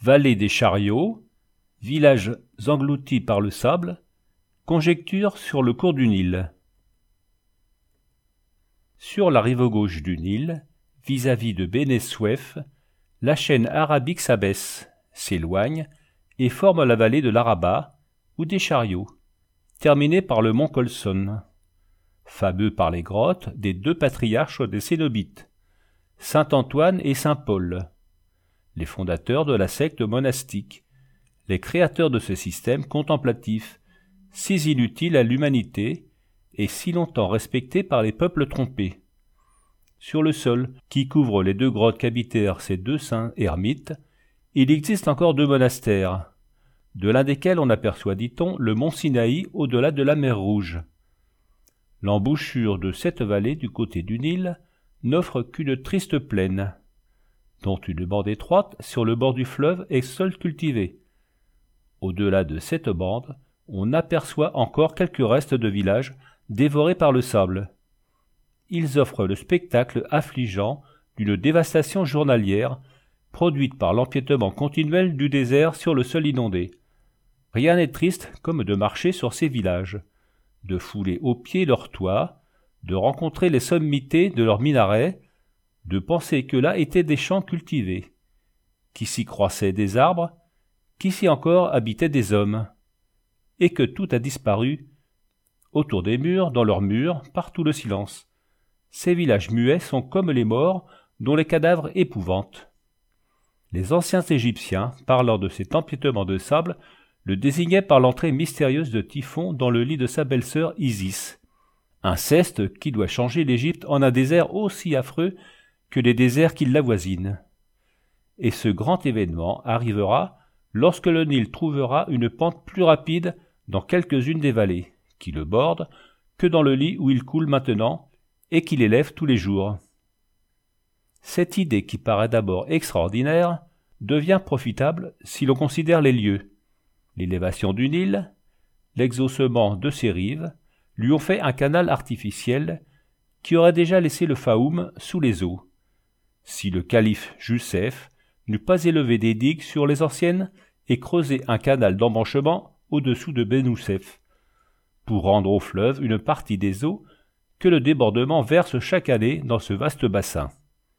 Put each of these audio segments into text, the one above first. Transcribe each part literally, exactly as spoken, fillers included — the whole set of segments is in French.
vallée des chariots, villages engloutis par le sable, conjectures sur le cours du Nil. Sur la rive gauche du Nil, vis-à-vis de Beni Souef, la chaîne arabique s'abaisse, s'éloigne et forme la vallée de l'Araba ou des chariots, terminée par le mont Colson, fameux par les grottes des deux patriarches des Cénobites, saint Antoine et saint Paul, les fondateurs de la secte monastique, les créateurs de ce système contemplatif, si inutile à l'humanité et si longtemps respecté par les peuples trompés. Sur le sol qui couvre les deux grottes qu'habitèrent ces deux saints ermites, il existe encore deux monastères, de l'un desquels on aperçoit, dit-on, le mont Sinaï au-delà de la mer Rouge. L'embouchure de cette vallée du côté du Nil n'offre qu'une triste plaine, dont une bande étroite sur le bord du fleuve est seule cultivée. Au-delà de cette bande, on aperçoit encore quelques restes de villages dévorés par le sable. Ils offrent le spectacle affligeant d'une dévastation journalière produite par l'empiétement continuel du désert sur le sol inondé. Rien n'est triste comme de marcher sur ces villages, de fouler aux pieds leurs toits, de rencontrer les sommités de leurs minarets, de penser que là étaient des champs cultivés, qu'ici croissaient des arbres, qu'ici encore habitaient des hommes, et que tout a disparu. Autour des murs, dans leurs murs, partout le silence. Ces villages muets sont comme les morts dont les cadavres épouvantent. Les anciens Égyptiens, parlant de cet empiétement de sable, le désignaient par l'entrée mystérieuse de Typhon dans le lit de sa belle-sœur Isis. Inceste qui doit changer l'Égypte en un désert aussi affreux que les déserts qui l'avoisinent. Et ce grand événement arrivera lorsque le Nil trouvera une pente plus rapide dans quelques-unes des vallées, qui le bordent, que dans le lit où il coule maintenant, et qui l'élève tous les jours. Cette idée qui paraît d'abord extraordinaire devient profitable si l'on considère les lieux. L'élévation du Nil, l'exhaussement de ses rives, lui ont fait un canal artificiel qui aurait déjà laissé le Fayoum sous les eaux. Si le calife Jussef n'eût pas élevé des digues sur les anciennes et creusé un canal d'embranchement au-dessous de Beni Souef, pour rendre au fleuve une partie des eaux que le débordement verse chaque année dans ce vaste bassin.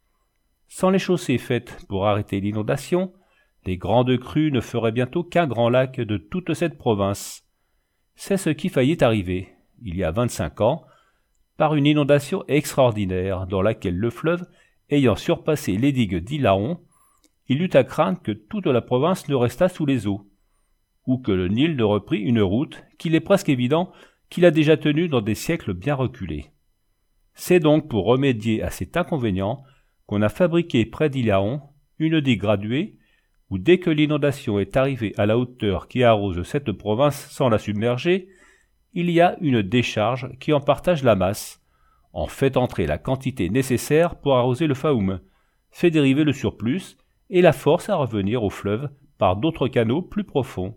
Sans les chaussées faites pour arrêter l'inondation, les grandes crues ne feraient bientôt qu'un grand lac de toute cette province. C'est ce qui faillit arriver, il y a vingt-cinq ans, par une inondation extraordinaire dans laquelle le fleuve, ayant surpassé les digues d'Ilaon, il eut à craindre que toute la province ne restât sous les eaux, ou que le Nil ne reprît une route qu'il est presque évident qu'il a déjà tenue dans des siècles bien reculés. C'est donc pour remédier à cet inconvénient qu'on a fabriqué près d'Ilaon une digue graduée où dès que l'inondation est arrivée à la hauteur qui arrose cette province sans la submerger, il y a une décharge qui en partage la masse, en fait entrer la quantité nécessaire pour arroser le Fayoum, fait dériver le surplus et la force à revenir au fleuve par d'autres canaux plus profonds.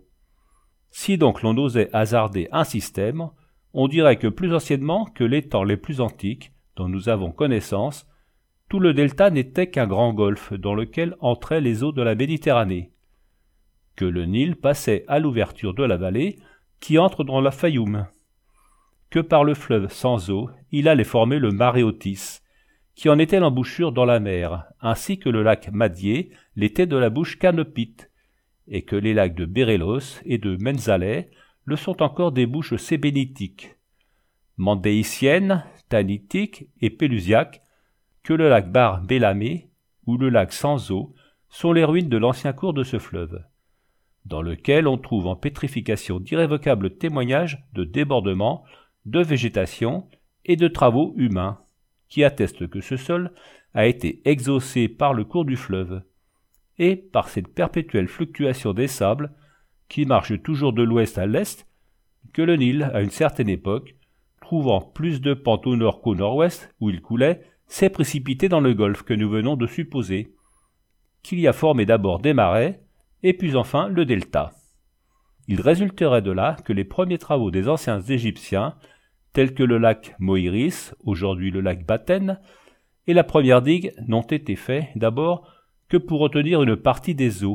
Si donc l'on osait hasarder un système, on dirait que plus anciennement que les temps les plus antiques dont nous avons connaissance, tout le delta n'était qu'un grand golfe dans lequel entraient les eaux de la Méditerranée, que le Nil passait à l'ouverture de la vallée qui entre dans la Fayoum, que par le fleuve sans eau il allait former le Maréotis, qui en était l'embouchure dans la mer, ainsi que le lac Madié l'était de la bouche Canopite, et que les lacs de Bérélos et de Menzaleh le sont encore des bouches sébénitiques, mandéiciennes, tanitiques et pélusiaques, que le lac Bar Bélamé ou le lac sans eau sont les ruines de l'ancien cours de ce fleuve, dans lequel on trouve en pétrification d'irrévocables témoignages de débordements, de végétation et de travaux humains, qui attestent que ce sol a été exhaussé par le cours du fleuve, et par cette perpétuelle fluctuation des sables, qui marche toujours de l'ouest à l'est, que le Nil, à une certaine époque, trouvant plus de pente au nord qu'au nord-ouest, où il coulait, s'est précipité dans le golfe que nous venons de supposer, qu'il y a formé d'abord des marais, et puis enfin le delta. Il résulterait de là que les premiers travaux des anciens Égyptiens, tels que le lac Moïris, aujourd'hui le lac Baten, et la première digue n'ont été faits d'abord que pour retenir une partie des eaux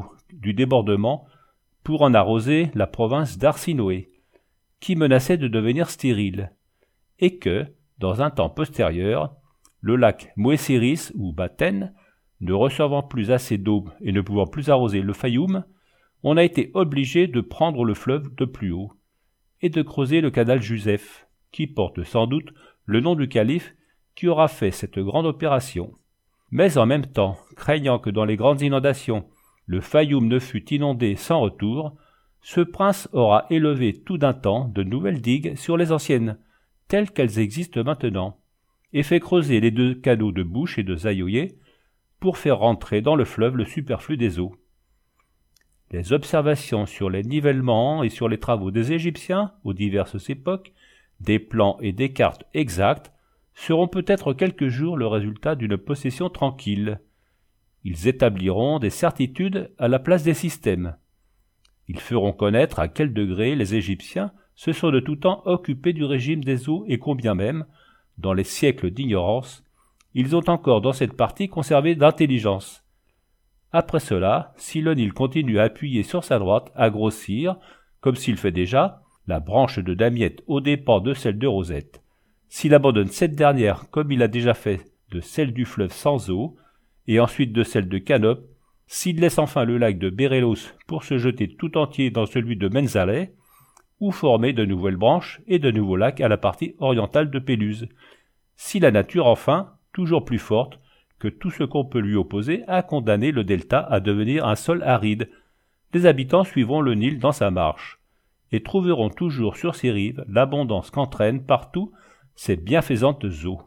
du débordement pour en arroser la province d'Arsinoé, qui menaçait de devenir stérile, et que, dans un temps postérieur, le lac Moessiris ou Baten, ne recevant plus assez d'eau et ne pouvant plus arroser le Fayoum, on a été obligé de prendre le fleuve de plus haut et de creuser le canal Jusef, qui porte sans doute le nom du calife qui aura fait cette grande opération. Mais en même temps, craignant que dans les grandes inondations, le Fayoum ne fût inondé sans retour, ce prince aura élevé tout d'un temps de nouvelles digues sur les anciennes, telles qu'elles existent maintenant, et fait creuser les deux canaux de Bouche et de Zayoye pour faire rentrer dans le fleuve le superflu des eaux. Les observations sur les nivellements et sur les travaux des Égyptiens aux diverses époques, des plans et des cartes exactes, seront peut-être quelques jours le résultat d'une possession tranquille. Ils établiront des certitudes à la place des systèmes. Ils feront connaître à quel degré les Égyptiens se sont de tout temps occupés du régime des eaux et combien même, dans les siècles d'ignorance, ils ont encore dans cette partie conservé d'intelligence. Après cela, si le Nil continue à appuyer sur sa droite, à grossir, comme s'il fait déjà, la branche de Damiette aux dépens de celle de Rosette, s'il abandonne cette dernière comme il a déjà fait de celle du fleuve sans eau, et ensuite de celle de Canope, s'il laisse enfin le lac de Bérélos pour se jeter tout entier dans celui de Menzaleh, ou former de nouvelles branches et de nouveaux lacs à la partie orientale de Péluse, si la nature enfin, toujours plus forte que tout ce qu'on peut lui opposer, a condamné le delta à devenir un sol aride, les habitants suivront le Nil dans sa marche, et trouveront toujours sur ses rives l'abondance qu'entraînent partout ces bienfaisantes eaux.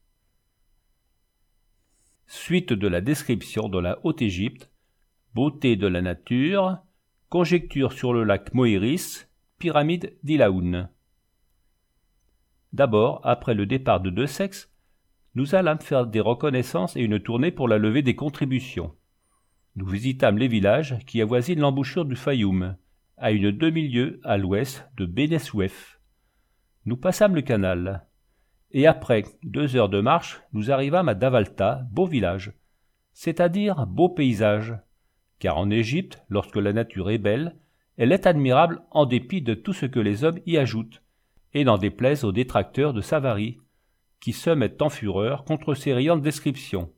Suite de la description de la Haute-Égypte, beauté de la nature, conjecture sur le lac Moïris, pyramide d'Ilaoun. D'abord, après le départ de Desaix, nous allâmes faire des reconnaissances et une tournée pour la levée des contributions. Nous visitâmes les villages qui avoisinent l'embouchure du Fayoum, à une demi-lieue à l'ouest de Bénessouef. Nous passâmes le canal, et après deux heures de marche, nous arrivâmes à Davalta, beau village, c'est-à-dire beau paysage, car en Égypte, lorsque la nature est belle, elle est admirable en dépit de tout ce que les hommes y ajoutent, et n'en déplaise aux détracteurs de Savary, qui se mettent en fureur contre ces riantes descriptions.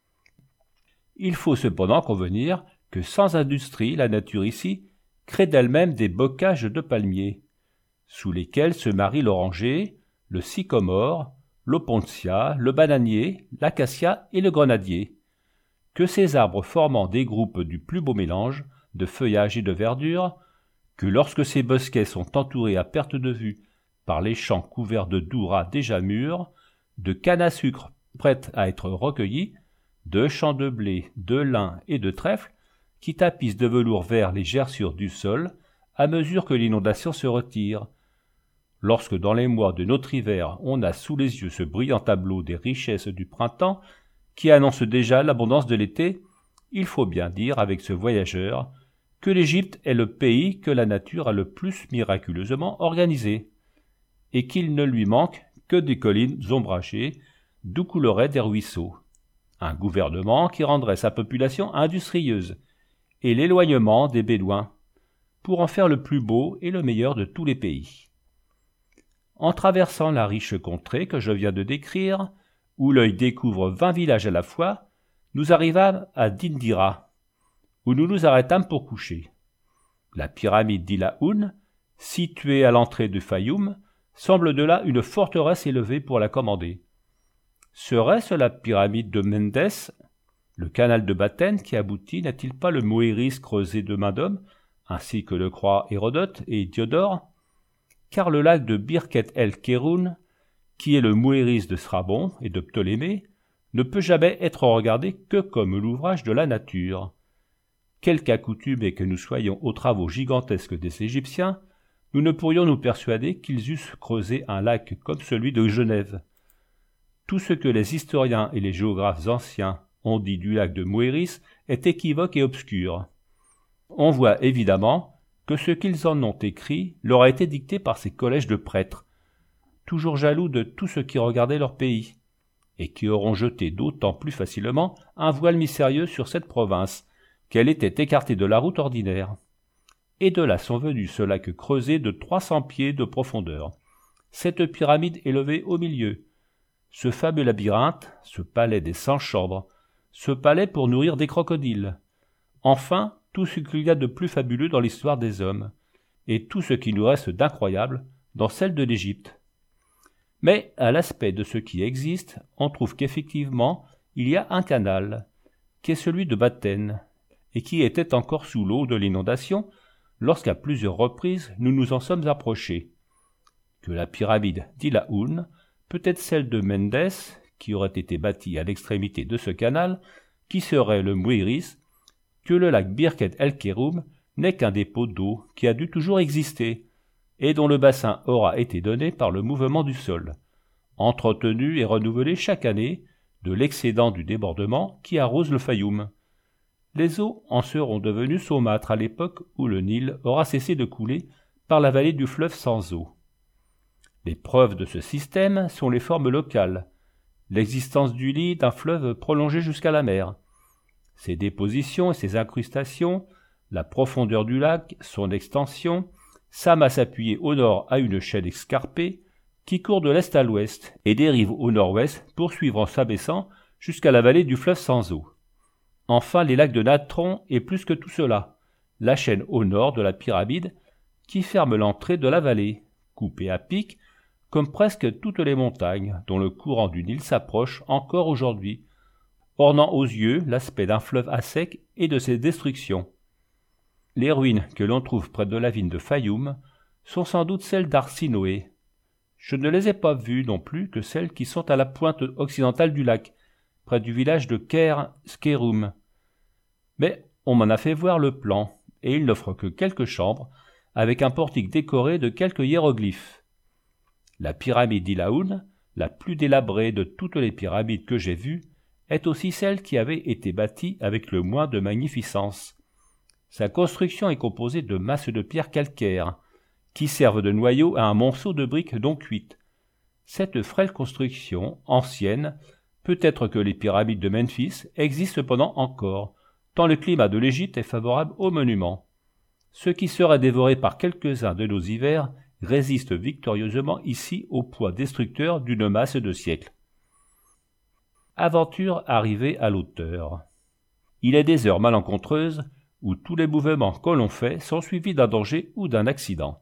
Il faut cependant convenir que sans industrie, la nature ici crée d'elle-même des bocages de palmiers, sous lesquels se marient l'oranger, le sycomore, l'opontia, le bananier, l'acacia et le grenadier, que ces arbres formant des groupes du plus beau mélange de feuillage et de verdure, que lorsque ces bosquets sont entourés à perte de vue par les champs couverts de douras déjà mûrs, de cannes à sucre prêtes à être recueillies, de champs de blé, de lin et de trèfle, qui tapissent de velours vert les gerçures du sol à mesure que l'inondation se retire. Lorsque dans les mois de notre hiver on a sous les yeux ce brillant tableau des richesses du printemps qui annonce déjà l'abondance de l'été, il faut bien dire avec ce voyageur que l'Égypte est le pays que la nature a le plus miraculeusement organisé, et qu'il ne lui manque que des collines ombragées d'où couleraient des ruisseaux, un gouvernement qui rendrait sa population industrieuse, et l'éloignement des Bédouins, pour en faire le plus beau et le meilleur de tous les pays. En traversant la riche contrée que je viens de décrire, où l'œil découvre vingt villages à la fois, nous arrivâmes à Dindira, où nous nous arrêtâmes pour coucher. La pyramide d'Ilaoun, située à l'entrée du Fayoum, semble de là une forteresse élevée pour la commander. Serait-ce la pyramide de Méndès? Le canal de Baten qui aboutit n'est-il pas le Moïris creusé de main d'homme, ainsi que le croient Hérodote et Diodore? Car le lac de Birket el-Kéroun, qui est le Moïris de Strabon et de Ptolémée, ne peut jamais être regardé que comme l'ouvrage de la nature. Quelque accoutumés que nous soyons aux travaux gigantesques des Égyptiens, nous ne pourrions nous persuader qu'ils eussent creusé un lac comme celui de Genève. Tout ce que les historiens et les géographes anciens ont dit du lac de Moïris est équivoque et obscur. On voit évidemment que ce qu'ils en ont écrit leur a été dicté par ces collèges de prêtres, toujours jaloux de tout ce qui regardait leur pays, et qui auront jeté d'autant plus facilement un voile mystérieux sur cette province, qu'elle était écartée de la route ordinaire. Et de là sont venus ce lac creusé de trois cents pieds de profondeur, cette pyramide élevée au milieu, ce fameux labyrinthe, ce palais des cent chambres, ce palais pour nourrir des crocodiles, enfin tout ce qu'il y a de plus fabuleux dans l'histoire des hommes, et tout ce qui nous reste d'incroyable dans celle de l'Égypte. Mais à l'aspect de ce qui existe, on trouve qu'effectivement il y a un canal, qui est celui de Bathène, et qui était encore sous l'eau de l'inondation lorsqu'à plusieurs reprises nous nous en sommes approchés. Que la pyramide d'Ilaoun, peut-être celle de Mendes, qui aurait été bâtie à l'extrémité de ce canal, qui serait le Mouiris, que le lac Birket el-Keroum n'est qu'un dépôt d'eau qui a dû toujours exister, et dont le bassin aura été donné par le mouvement du sol, entretenu et renouvelé chaque année de l'excédent du débordement qui arrose le Fayoum. Les eaux en seront devenues saumâtres à l'époque où le Nil aura cessé de couler par la vallée du fleuve sans eau. Les preuves de ce système sont les formes locales, l'existence du lit d'un fleuve prolongé jusqu'à la mer, ses dépositions et ses incrustations, la profondeur du lac, son extension, sa masse appuyée au nord à une chaîne escarpée qui court de l'est à l'ouest et dérive au nord-ouest poursuivant s'abaissant jusqu'à la vallée du fleuve sans eau. Enfin, les lacs de Natron et plus que tout cela, la chaîne au nord de la pyramide qui ferme l'entrée de la vallée, coupée à pic, comme presque toutes les montagnes dont le courant du Nil s'approche encore aujourd'hui, ornant aux yeux l'aspect d'un fleuve à sec et de ses destructions. Les ruines que l'on trouve près de la ville de Fayoum sont sans doute celles d'Arsinoé. Je ne les ai pas vues non plus que celles qui sont à la pointe occidentale du lac, près du village de Ker Skeroum. Mais on m'en a fait voir le plan, et il n'offre que quelques chambres, avec un portique décoré de quelques hiéroglyphes. La pyramide d'Ilaoun, la plus délabrée de toutes les pyramides que j'ai vues, est aussi celle qui avait été bâtie avec le moins de magnificence. Sa construction est composée de masses de pierres calcaires, qui servent de noyau à un monceau de briques non cuites. Cette frêle construction, ancienne, peut-être que les pyramides de Memphis existent cependant encore, tant le climat de l'Égypte est favorable aux monuments. Ce qui serait dévoré par quelques-uns de nos hivers résiste victorieusement ici au poids destructeur d'une masse de siècles. Aventure arrivée à l'auteur. Il est des heures malencontreuses où tous les mouvements que l'on fait sont suivis d'un danger ou d'un accident.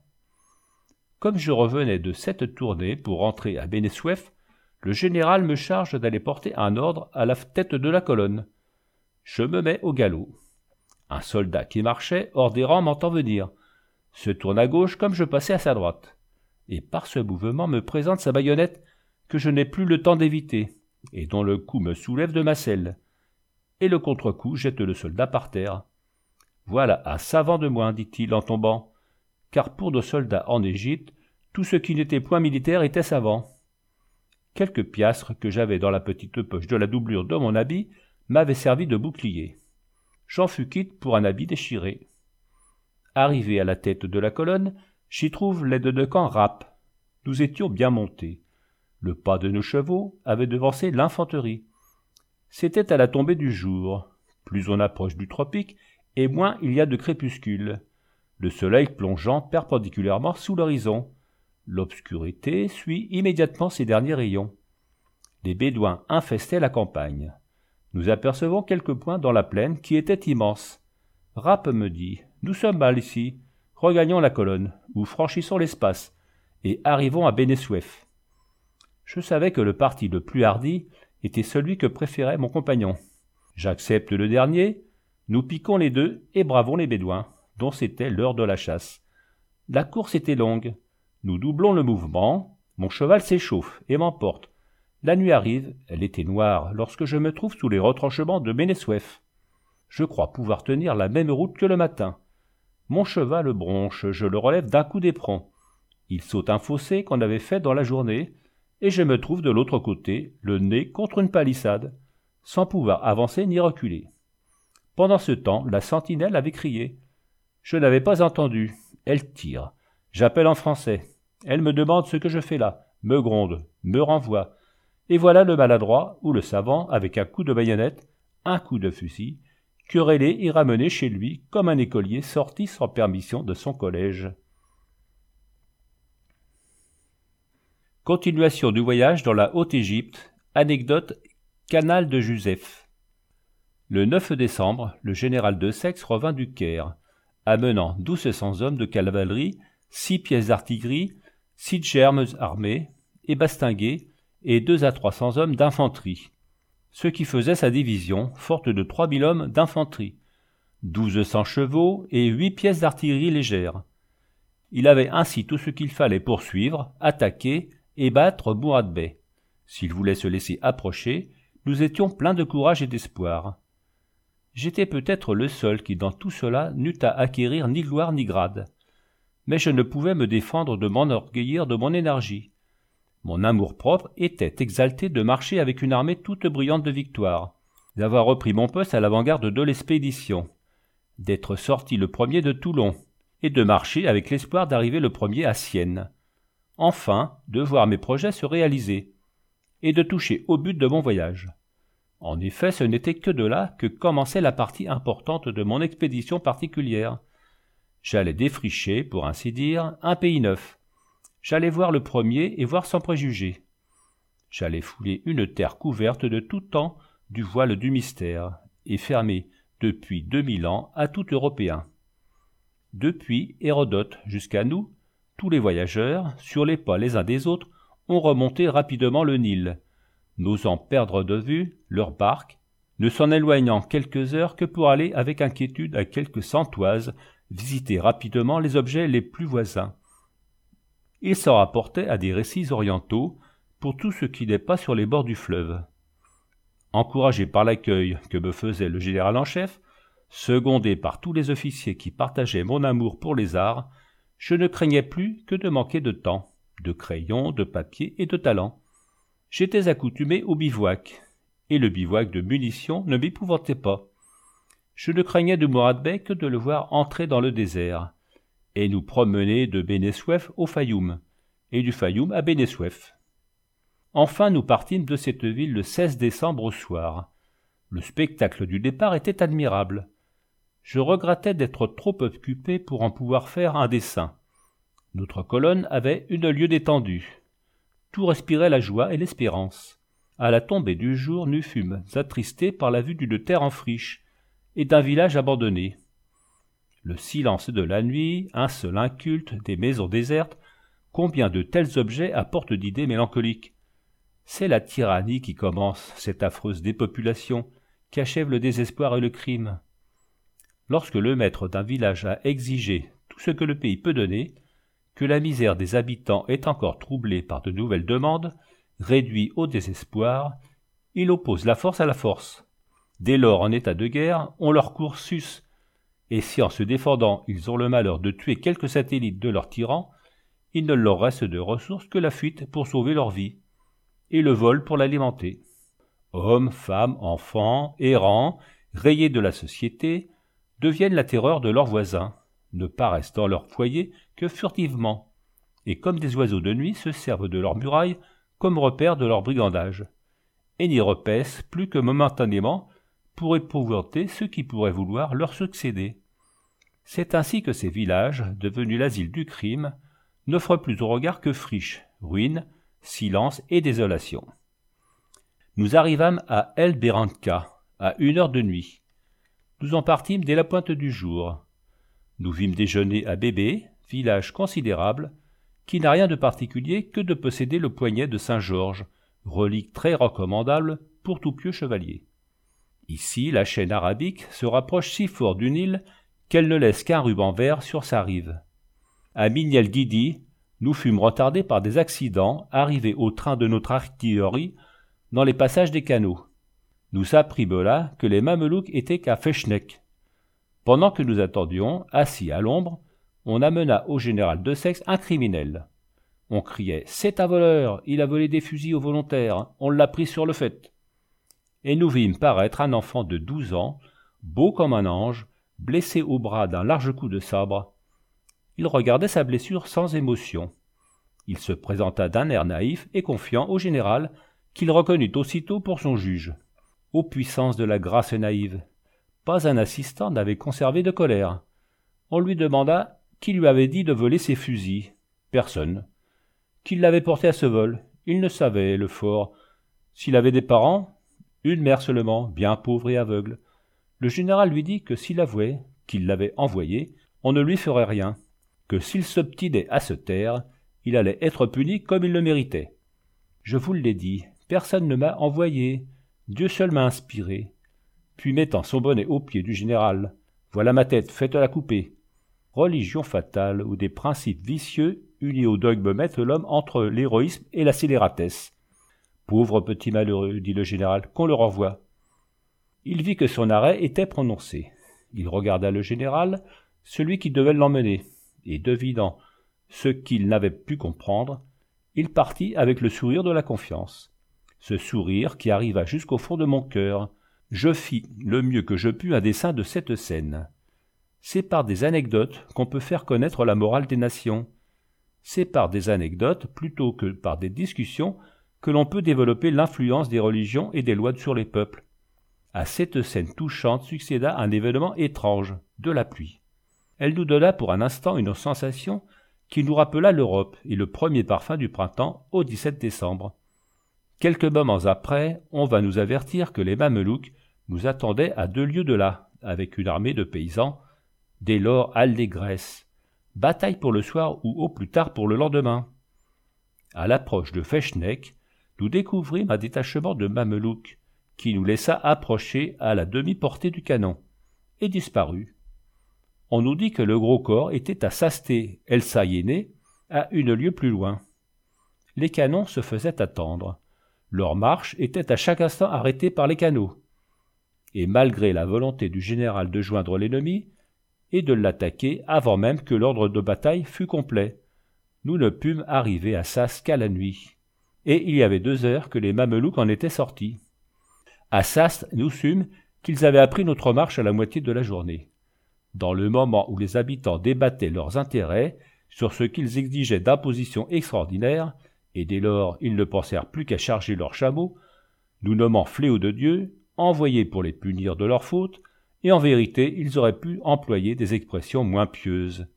Comme je revenais de cette tournée pour rentrer à Bénesouef, le général me charge d'aller porter un ordre à la tête de la colonne. Je me mets au galop. Un soldat qui marchait hors des rangs m'entend venir, se tourne à gauche comme je passais à sa droite, et par ce mouvement me présente sa baïonnette que je n'ai plus le temps d'éviter, et dont le coup me soulève de ma selle, et le contre-coup jette le soldat par terre. Voilà un savant de moins, dit-il en tombant, car pour nos soldats en Égypte, tout ce qui n'était point militaire était savant. Quelques piastres que j'avais dans la petite poche de la doublure de mon habit m'avaient servi de bouclier. J'en fus quitte pour un habit déchiré. Arrivé à la tête de la colonne, j'y trouve l'aide de camp Rapp. Nous étions bien montés. Le pas de nos chevaux avait devancé l'infanterie. C'était à la tombée du jour. Plus on approche du tropique, et moins il y a de crépuscule, le soleil plongeant perpendiculairement sous l'horizon. L'obscurité suit immédiatement ses derniers rayons. Les Bédouins infestaient la campagne. Nous apercevons quelques points dans la plaine qui étaient immenses. Rapp me dit « Nous sommes mal ici. Regagnons la colonne, ou franchissons l'espace, et arrivons à Bénesouef. » Je savais que le parti le plus hardi était celui que préférait mon compagnon. J'accepte le dernier, nous piquons les deux et bravons les Bédouins, dont c'était l'heure de la chasse. La course était longue. Nous doublons le mouvement, mon cheval s'échauffe et m'emporte. La nuit arrive, elle était noire lorsque je me trouve sous les retranchements de Bénesouef. Je crois pouvoir tenir la même route que le matin. Mon cheval bronche, je le relève d'un coup d'éperon. Il saute un fossé qu'on avait fait dans la journée, et je me trouve de l'autre côté, le nez contre une palissade, sans pouvoir avancer ni reculer. Pendant ce temps, la sentinelle avait crié. Je n'avais pas entendu. Elle tire. J'appelle en français. Elle me demande ce que je fais là, me gronde, me renvoie. Et voilà le maladroit ou le savant, avec un coup de baïonnette, un coup de fusil, querellé et ramené chez lui comme un écolier sorti sans permission de son collège. Continuation du voyage dans la Haute-Égypte, anecdote Canal de Joseph. Le neuf décembre, le général Desaix revint du Caire, amenant douze cents hommes de cavalerie, six pièces d'artillerie, six germes armés et bastingués, et deux à trois cents hommes d'infanterie, ce qui faisait sa division, forte de trois mille hommes d'infanterie, douze cents chevaux et huit pièces d'artillerie légère. Il avait ainsi tout ce qu'il fallait pour suivre, attaquer et battre Mourad Bey. S'il voulait se laisser approcher, nous étions pleins de courage et d'espoir. J'étais peut-être le seul qui dans tout cela n'eût à acquérir ni gloire ni grade. Mais je ne pouvais me défendre de m'enorgueillir de mon énergie. Mon amour-propre était exalté de marcher avec une armée toute brillante de victoires, d'avoir repris mon poste à l'avant-garde de l'expédition, d'être sorti le premier de Toulon, et de marcher avec l'espoir d'arriver le premier à Sienne. Enfin, de voir mes projets se réaliser, et de toucher au but de mon voyage. En effet, ce n'était que de là que commençait la partie importante de mon expédition particulière. J'allais défricher, pour ainsi dire, un pays neuf. J'allais voir le premier et voir sans préjugés. J'allais fouler une terre couverte de tout temps du voile du mystère, et fermée depuis deux mille ans à tout Européen. Depuis Hérodote jusqu'à nous, tous les voyageurs, sur les pas les uns des autres, ont remonté rapidement le Nil, n'osant perdre de vue leurs barques, ne s'en éloignant quelques heures que pour aller avec inquiétude à quelques centoises visiter rapidement les objets les plus voisins. Ils s'en rapportaient à des récits orientaux pour tout ce qui n'est pas sur les bords du fleuve. Encouragé par l'accueil que me faisait le général en chef, secondé par tous les officiers qui partageaient mon amour pour les arts, je ne craignais plus que de manquer de temps, de crayons, de papier et de talent. J'étais accoutumé au bivouac, et le bivouac de munitions ne m'épouvantait pas. Je ne craignais de Mourad Bey que de le voir entrer dans le désert, et nous promener de Beni Souef au Fayoum, et du Fayoum à Beni Souef. Enfin nous partîmes de cette ville le seize décembre au soir. Le spectacle du départ était admirable. Je regrettais d'être trop occupé pour en pouvoir faire un dessin. Notre colonne avait une lieue d'étendue. Tout respirait la joie et l'espérance. À la tombée du jour, nous fûmes attristés par la vue d'une terre en friche et d'un village abandonné. Le silence de la nuit, un seul inculte, des maisons désertes, combien de tels objets apportent d'idées mélancoliques. C'est la tyrannie qui commence, cette affreuse dépopulation, qui achève le désespoir et le crime. Lorsque le maître d'un village a exigé tout ce que le pays peut donner, que la misère des habitants est encore troublée par de nouvelles demandes, réduit au désespoir, il oppose la force à la force. Dès lors en état de guerre, on leur court sus, et si en se défendant ils ont le malheur de tuer quelques satellites de leur tyran, il ne leur reste de ressources que la fuite pour sauver leur vie, et le vol pour l'alimenter. Hommes, femmes, enfants, errants, rayés de la société, deviennent la terreur de leurs voisins, ne paraissent dans leur foyer que furtivement, et comme des oiseaux de nuit se servent de leurs murailles comme repère de leur brigandage, et n'y repaissent plus que momentanément pour épouvanter ceux qui pourraient vouloir leur succéder. C'est ainsi que ces villages, devenus l'asile du crime, n'offrent plus au regard que friches, ruines, silence et désolation. Nous arrivâmes à El Beranka, à une heure de nuit. Nous en partîmes dès la pointe du jour. Nous vîmes déjeuner à Bébé, village considérable, qui n'a rien de particulier que de posséder le poignet de Saint-Georges, relique très recommandable pour tout pieux chevalier. Ici, la chaîne arabique se rapproche si fort du Nil qu'elle ne laisse qu'un ruban vert sur sa rive. À Min el Guidi, nous fûmes retardés par des accidents arrivés au train de notre artillerie dans les passages des canaux. Nous apprîmes là que les Mamelouks étaient qu'à Fechnek. Pendant que nous attendions, assis à l'ombre, on amena au général Desaix un criminel. On criait « C'est un voleur, il a volé des fusils aux volontaires, on l'a pris sur le fait !» Et nous vîmes paraître un enfant de douze ans, beau comme un ange, blessé au bras d'un large coup de sabre. Il regardait sa blessure sans émotion. Il se présenta d'un air naïf et confiant au général, qu'il reconnut aussitôt pour son juge. Ô puissance de la grâce naïve! Pas un assistant n'avait conservé de colère. On lui demanda qui lui avait dit de voler ses fusils. Personne. Qui l'avait porté à ce vol? Il ne savait, le fort. S'il avait des parents? Une mère seulement, bien pauvre et aveugle. Le général lui dit que s'il avouait qu'il l'avait envoyé, on ne lui ferait rien, que s'il s'obstinait à se taire, il allait être puni comme il le méritait. Je vous l'ai dit, personne ne m'a envoyé, Dieu seul m'a inspiré. Puis mettant son bonnet aux pieds du général, voilà ma tête, faites-la couper. Religion fatale où des principes vicieux unis au dogme mettent l'homme entre l'héroïsme et la scélératesse. Pauvre petit malheureux, dit le général, qu'on le renvoie. Il vit que son arrêt était prononcé. Il regarda le général, celui qui devait l'emmener, et devinant ce qu'il n'avait pu comprendre, il partit avec le sourire de la confiance. Ce sourire qui arriva jusqu'au fond de mon cœur. Je fis le mieux que je pus un dessin de cette scène. C'est par des anecdotes qu'on peut faire connaître la morale des nations. C'est par des anecdotes, plutôt que par des discussions, que l'on peut développer l'influence des religions et des lois sur les peuples. À cette scène touchante succéda un événement étrange, de la pluie. Elle nous donna pour un instant une sensation qui nous rappela l'Europe et le premier parfum du printemps au dix-sept décembre. Quelques moments après, on vint nous avertir que les Mamelouks nous attendaient à deux lieues de là, avec une armée de paysans, dès lors allégresse. Bataille pour le soir ou au plus tard pour le lendemain. À l'approche de Fechnek, nous découvrîmes un détachement de Mamelouks, qui nous laissa approcher à la demi-portée du canon, et disparut. On nous dit que le gros corps était à Sasté El Sayéné, à une lieue plus loin. Les canons se faisaient attendre. Leur marche était à chaque instant arrêtée par les canaux. Et malgré la volonté du général de joindre l'ennemi et de l'attaquer avant même que l'ordre de bataille fût complet, nous ne pûmes arriver à Sas qu'à la nuit. Et il y avait deux heures que les Mamelouks en étaient sortis. À Sas, nous sûmes qu'ils avaient appris notre marche à la moitié de la journée. Dans le moment où les habitants débattaient leurs intérêts sur ce qu'ils exigeaient d'impositions extraordinaires, et dès lors ils ne pensèrent plus qu'à charger leurs chameaux, nous nommant fléaux de Dieu, envoyés pour les punir de leurs fautes, et en vérité ils auraient pu employer des expressions moins pieuses.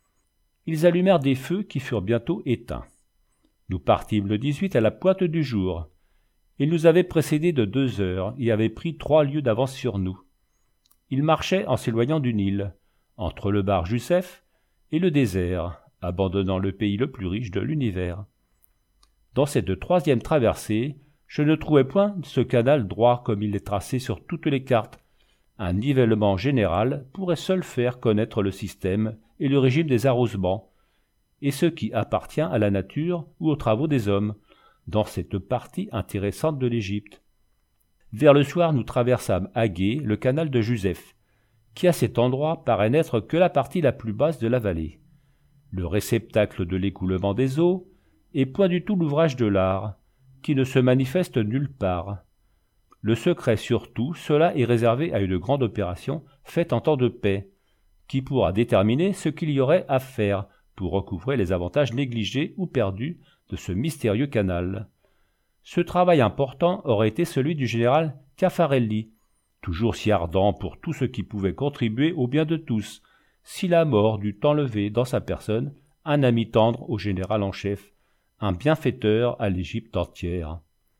Ils allumèrent des feux qui furent bientôt éteints. Nous partîmes le dix-huit à la pointe du jour. Ils nous avaient précédés de deux heures et avaient pris trois lieues d'avance sur nous. Ils marchaient en s'éloignant du Nil, entre le bar Jussef et le désert, abandonnant le pays le plus riche de l'univers. Dans cette troisième traversée, je ne trouvais point ce canal droit comme il est tracé sur toutes les cartes. Un nivellement général pourrait seul faire connaître le système et le régime des arrosements, et ce qui appartient à la nature ou aux travaux des hommes, dans cette partie intéressante de l'Égypte. Vers le soir, nous traversâmes à gué le canal de Jusef, qui à cet endroit paraît n'être que la partie la plus basse de la vallée, le réceptacle de l'écoulement des eaux, et point du tout l'ouvrage de l'art, qui ne se manifeste nulle part. Le secret surtout, cela est réservé à une grande opération faite en temps de paix, qui pourra déterminer ce qu'il y aurait à faire pour recouvrer les avantages négligés ou perdus de ce mystérieux canal. Ce travail important aurait été celui du général Caffarelli, toujours si ardent pour tout ce qui pouvait contribuer au bien de tous, si la mort dut enlever dans sa personne un ami tendre au général en chef, un bienfaiteur à l'Égypte entière.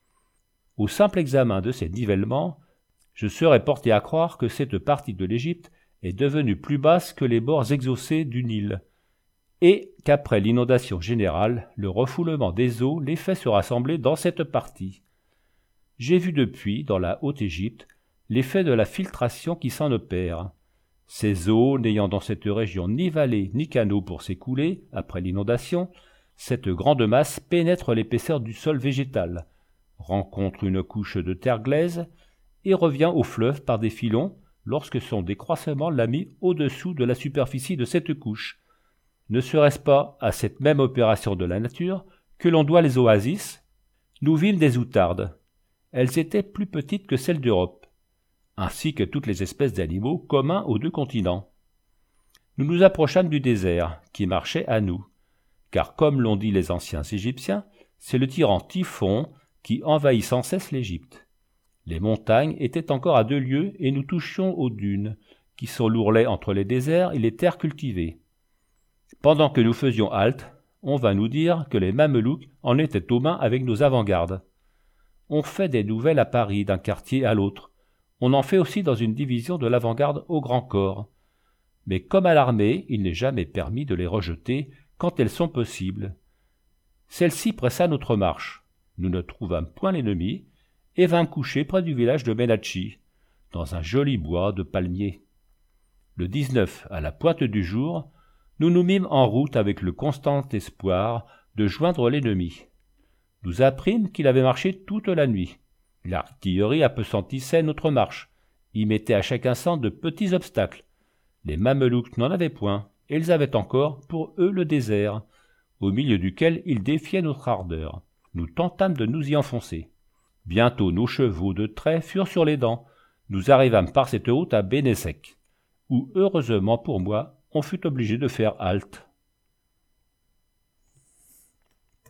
Au simple examen de ces nivellements, je serais porté à croire que cette partie de l'Égypte est devenue plus basse que les bords exhaussés du Nil, et qu'après l'inondation générale, le refoulement des eaux les fait se rassembler dans cette partie. J'ai vu depuis, dans la Haute-Égypte, l'effet de la filtration qui s'en opère. Ces eaux, n'ayant dans cette région ni vallée ni canaux pour s'écouler, après l'inondation, cette grande masse pénètre l'épaisseur du sol végétal, rencontre une couche de terre glaise et revient au fleuve par des filons lorsque son décroissement l'a mis au-dessous de la superficie de cette couche. Ne serait-ce pas à cette même opération de la nature que l'on doit les oasis? Nous vîmes des outardes. Elles étaient plus petites que celles d'Europe, ainsi que toutes les espèces d'animaux communs aux deux continents. Nous nous approchâmes du désert, qui marchait à nous, car comme l'ont dit les anciens Égyptiens, c'est le tyran Typhon qui envahit sans cesse l'Égypte. Les montagnes étaient encore à deux lieues et nous touchions aux dunes, qui sont l'ourlet entre les déserts et les terres cultivées. Pendant que nous faisions halte, on vint nous dire que les Mamelouks en étaient aux mains avec nos avant-gardes. On fait des nouvelles à Paris d'un quartier à l'autre. On en fait aussi dans une division de l'avant-garde au Grand Corps. Mais comme à l'armée, il n'est jamais permis de les rejeter quand elles sont possibles. Celle-ci pressa notre marche. Nous ne trouvâmes point l'ennemi et vînmes coucher près du village de Menachi, dans un joli bois de palmiers. Le dix-neuf, à la pointe du jour, nous nous mîmes en route avec le constant espoir de joindre l'ennemi. Nous apprîmes qu'il avait marché toute la nuit. L'artillerie appesantissait notre marche, y mettait à chaque instant de petits obstacles. Les Mamelouks n'en avaient point, et ils avaient encore, pour eux, le désert, au milieu duquel ils défiaient notre ardeur. Nous tentâmes de nous y enfoncer. Bientôt nos chevaux de trait furent sur les dents. Nous arrivâmes par cette route à Bénessec, où, heureusement pour moi, on fut obligé de faire halte.